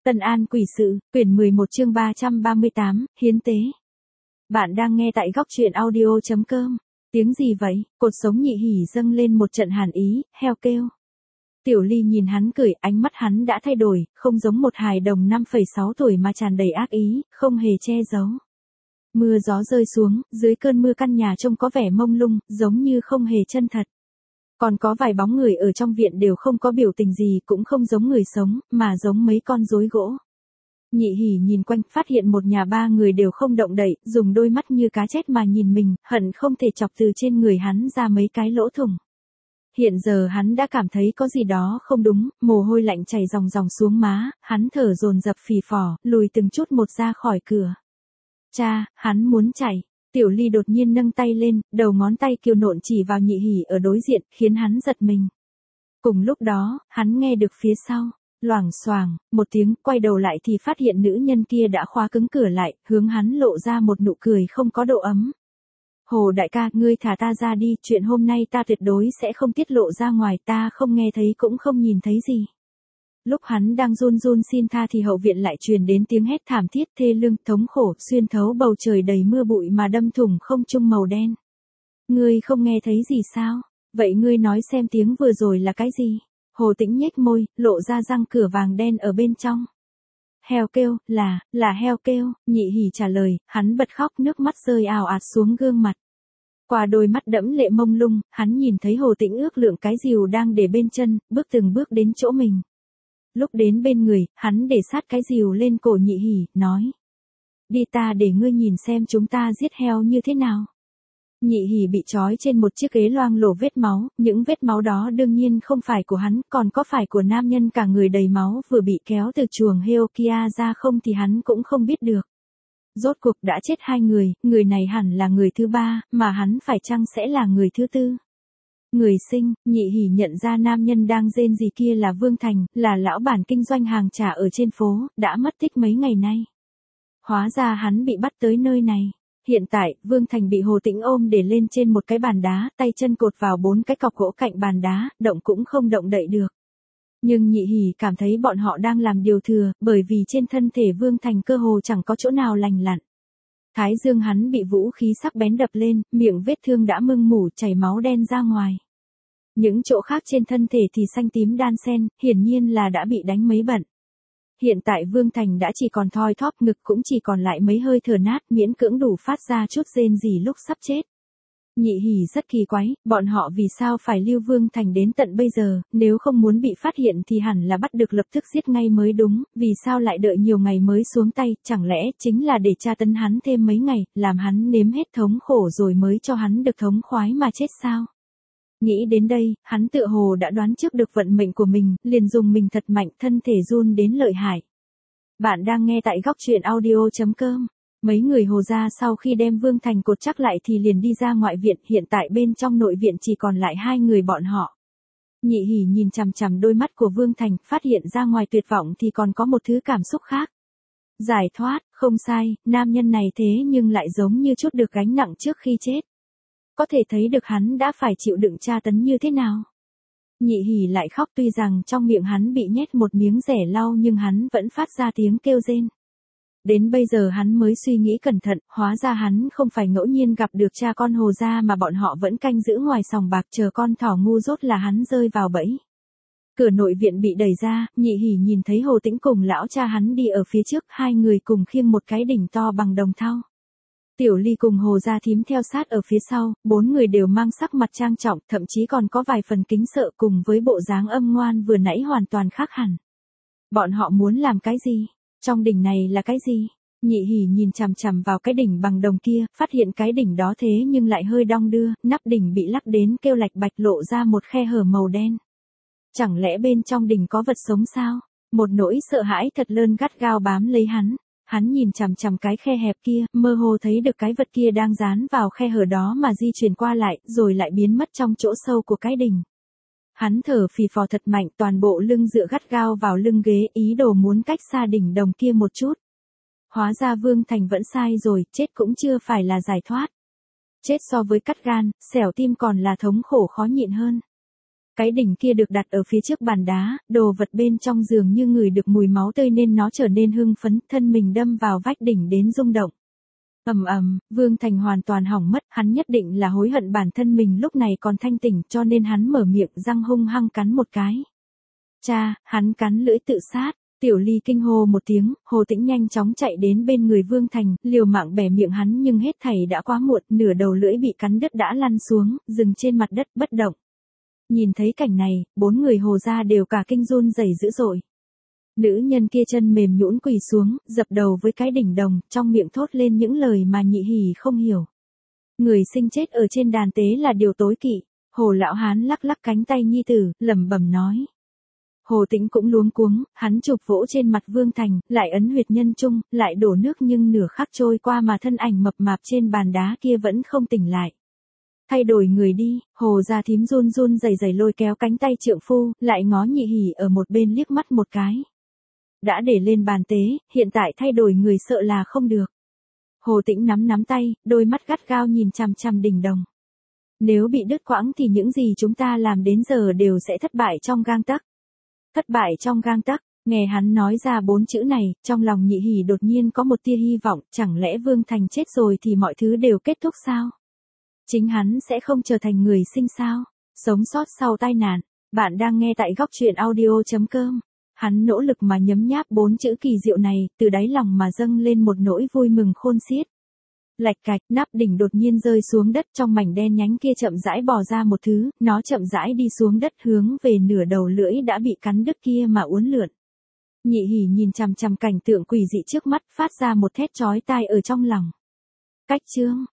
Tân An Quỷ Sự, quyển 11 chương 338, Hiến tế. Bạn đang nghe tại góc truyện audio.com. Tiếng gì vậy? Cột sống Nhị Hỉ dâng lên một trận hàn ý, heo kêu. Tiểu Ly nhìn hắn cười, ánh mắt hắn đã thay đổi, không giống một hài đồng 5,6 tuổi mà tràn đầy ác ý, không hề che giấu. Mưa gió rơi xuống, dưới cơn mưa căn nhà trông có vẻ mông lung, giống như không hề chân thật. Còn có vài bóng người ở trong viện đều không có biểu tình gì, cũng không giống người sống, mà giống mấy con rối gỗ. Nhị Hỉ nhìn quanh, phát hiện một nhà ba người đều không động đậy, dùng đôi mắt như cá chép mà nhìn mình, hận không thể chọc từ trên người hắn ra mấy cái lỗ thủng. Hiện giờ hắn đã cảm thấy có gì đó không đúng, mồ hôi lạnh chảy ròng ròng xuống má, hắn thở dồn dập phì phò, lùi từng chút một ra khỏi cửa. Cha, hắn muốn chạy. Tiểu Ly đột nhiên nâng tay lên, đầu ngón tay kiều nộn chỉ vào Nhị Hỉ ở đối diện, khiến hắn giật mình. Cùng lúc đó, hắn nghe được phía sau, loảng xoảng, một tiếng, quay đầu lại thì phát hiện nữ nhân kia đã khóa cứng cửa lại, hướng hắn lộ ra một nụ cười không có độ ấm. Hồ đại ca, ngươi thả ta ra đi, chuyện hôm nay ta tuyệt đối sẽ không tiết lộ ra ngoài, ta không nghe thấy cũng không nhìn thấy gì. Lúc hắn đang run run xin tha thì hậu viện lại truyền đến tiếng hét thảm thiết thê lương, thống khổ, xuyên thấu bầu trời đầy mưa bụi mà đâm thủng không trung màu đen. Ngươi không nghe thấy gì sao? Vậy ngươi nói xem tiếng vừa rồi là cái gì? Hồ Tĩnh nhếch môi, lộ ra răng cửa vàng đen ở bên trong. Heo kêu, là heo kêu, Nhị Hỉ trả lời, hắn bật khóc, nước mắt rơi ào ạt xuống gương mặt. Qua đôi mắt đẫm lệ mông lung, hắn nhìn thấy Hồ Tĩnh ước lượng cái rìu đang để bên chân, bước từng bước đến chỗ mình. Lúc đến bên người, hắn để sát cái rìu lên cổ Nhị Hỉ, nói. Đi ta để ngươi nhìn xem chúng ta giết heo như thế nào. Nhị Hỉ bị trói trên một chiếc ghế loang lổ vết máu, những vết máu đó đương nhiên không phải của hắn, còn có phải của nam nhân cả người đầy máu vừa bị kéo từ chuồng heo kia ra không thì hắn cũng không biết được. Rốt cuộc đã chết hai người này hẳn là người thứ ba, mà hắn phải chăng sẽ là người thứ tư. Người sinh, Nhị Hỉ nhận ra nam nhân đang rên rỉ kia là Vương Thành, là lão bản kinh doanh hàng trà ở trên phố, đã mất tích mấy ngày nay. Hóa ra hắn bị bắt tới nơi này. Hiện tại, Vương Thành bị Hồ Tĩnh ôm để lên trên một cái bàn đá, tay chân cột vào 4 cái cọc gỗ cạnh bàn đá, động cũng không động đậy được. Nhưng Nhị Hỉ cảm thấy bọn họ đang làm điều thừa, bởi vì trên thân thể Vương Thành cơ hồ chẳng có chỗ nào lành lặn. Thái dương hắn bị vũ khí sắc bén đập lên, miệng vết thương đã mưng mủ chảy máu đen ra ngoài. Những chỗ khác trên thân thể thì xanh tím đan xen, hiển nhiên là đã bị đánh mấy bận. Hiện tại Vương Thành đã chỉ còn thoi thóp, ngực cũng chỉ còn lại mấy hơi thở nát, miễn cưỡng đủ phát ra chút rên rỉ lúc sắp chết. Nhị Hỉ rất kỳ quái, bọn họ vì sao phải lưu Vương Thành đến tận bây giờ, nếu không muốn bị phát hiện thì hẳn là bắt được lập tức giết ngay mới đúng, vì sao lại đợi nhiều ngày mới xuống tay, chẳng lẽ chính là để tra tấn hắn thêm mấy ngày, làm hắn nếm hết thống khổ rồi mới cho hắn được thống khoái mà chết sao? Nghĩ đến đây, hắn tựa hồ đã đoán trước được vận mệnh của mình, liền dùng mình thật mạnh, thân thể run đến lợi hại. Bạn đang nghe tại góc truyện audio.com. Mấy người Hồ gia sau khi đem Vương Thành cột chắc lại thì liền đi ra ngoại viện, hiện tại bên trong nội viện chỉ còn lại hai người bọn họ. Nhị Hỉ nhìn chằm chằm đôi mắt của Vương Thành, phát hiện ra ngoài tuyệt vọng thì còn có một thứ cảm xúc khác. Giải thoát, không sai, nam nhân này thế nhưng lại giống như chút được gánh nặng trước khi chết. Có thể thấy được hắn đã phải chịu đựng tra tấn như thế nào. Nhị Hỉ lại khóc, tuy rằng trong miệng hắn bị nhét một miếng dẻ lau nhưng hắn vẫn phát ra tiếng kêu rên. Đến bây giờ hắn mới suy nghĩ cẩn thận, hóa ra hắn không phải ngẫu nhiên gặp được cha con Hồ gia mà bọn họ vẫn canh giữ ngoài sòng bạc chờ con thỏ ngu dốt là hắn rơi vào bẫy. Cửa nội viện bị đẩy ra, Nhị Hỉ nhìn thấy Hồ Tĩnh cùng lão cha hắn đi ở phía trước, hai người cùng khiêng một cái đỉnh to bằng đồng thau. Tiểu Ly cùng Hồ gia thím theo sát ở phía sau, 4 người đều mang sắc mặt trang trọng, thậm chí còn có vài phần kính sợ, cùng với bộ dáng âm ngoan vừa nãy hoàn toàn khác hẳn. Bọn họ muốn làm cái gì? Trong đỉnh này là cái gì? Nhị Hỉ nhìn chằm chằm vào cái đỉnh bằng đồng kia, phát hiện cái đỉnh đó thế nhưng lại hơi đong đưa, nắp đỉnh bị lắc đến kêu lạch bạch, lộ ra một khe hở màu đen. Chẳng lẽ bên trong đỉnh có vật sống sao? Một nỗi sợ hãi thật lớn gắt gao bám lấy hắn. Hắn nhìn chằm chằm cái khe hẹp kia, mơ hồ thấy được cái vật kia đang dán vào khe hở đó mà di chuyển qua lại, rồi lại biến mất trong chỗ sâu của cái đỉnh. Hắn thở phì phò thật mạnh, toàn bộ lưng dựa gắt gao vào lưng ghế, ý đồ muốn cách xa đỉnh đồng kia một chút. Hóa ra Vương Thành vẫn sai rồi, chết cũng chưa phải là giải thoát. Chết so với cắt gan, xẻo tim còn là thống khổ khó nhịn hơn. Cái đỉnh kia được đặt ở phía trước bàn đá, đồ vật bên trong giường như ngửi được mùi máu tươi nên nó trở nên hưng phấn, thân mình đâm vào vách đỉnh đến rung động. Ầm ầm, Vương Thành hoàn toàn hỏng mất, hắn nhất định là hối hận bản thân mình lúc này còn thanh tỉnh cho nên hắn mở miệng răng hung hăng cắn một cái. Cha, hắn cắn lưỡi tự sát. Tiểu Ly kinh hô một tiếng, Hồ Tĩnh nhanh chóng chạy đến bên người Vương Thành, liều mạng bẻ miệng hắn nhưng hết thảy đã quá muộn, nửa đầu lưỡi bị cắn đứt đã lăn xuống, dừng trên mặt đất bất động. Nhìn thấy cảnh này, 4 người Hồ gia đều cả kinh run rẩy dữ dội. Nữ nhân kia chân mềm nhũn quỳ xuống, dập đầu với cái đỉnh đồng, trong miệng thốt lên những lời mà Nhị Hỉ không hiểu. Người sinh chết ở trên đàn tế là điều tối kỵ. Hồ lão hán lắc lắc cánh tay nhi tử, lẩm bẩm nói. Hồ Tĩnh cũng luống cuống, hắn chụp vỗ trên mặt Vương Thành, lại ấn huyệt nhân trung, lại đổ nước nhưng nửa khắc trôi qua mà thân ảnh mập mạp trên bàn đá kia vẫn không tỉnh lại. Thay đổi người đi, Hồ gia thím run run rẩy rẩy lôi kéo cánh tay trượng phu, lại ngó Nhị Hỉ ở một bên liếc mắt một cái. Đã để lên bàn tế, hiện tại thay đổi người sợ là không được. Hồ Tĩnh nắm tay, đôi mắt gắt gao nhìn chằm chằm đỉnh đồng. Nếu bị đứt quãng thì những gì chúng ta làm đến giờ đều sẽ thất bại trong gang tấc. Thất bại trong gang tấc, nghe hắn nói ra 4 chữ này, trong lòng Nhị Hỉ đột nhiên có một tia hy vọng, chẳng lẽ Vương Thành chết rồi thì mọi thứ đều kết thúc sao? Chính hắn sẽ không trở thành người sinh sao? Sống sót sau tai nạn. Bạn đang nghe tại góc truyện audio.com. Hắn nỗ lực mà nhấm nháp 4 chữ kỳ diệu này, từ đáy lòng mà dâng lên một nỗi vui mừng khôn xiết. Lạch cạch, nắp đỉnh đột nhiên rơi xuống đất, trong mảnh đen nhánh kia chậm rãi bò ra một thứ, nó chậm rãi đi xuống đất hướng về nửa đầu lưỡi đã bị cắn đứt kia mà uốn lượn. Nhị Hỉ nhìn chằm chằm cảnh tượng quỷ dị trước mắt, phát ra một thét chói tai ở trong lòng. Cách chương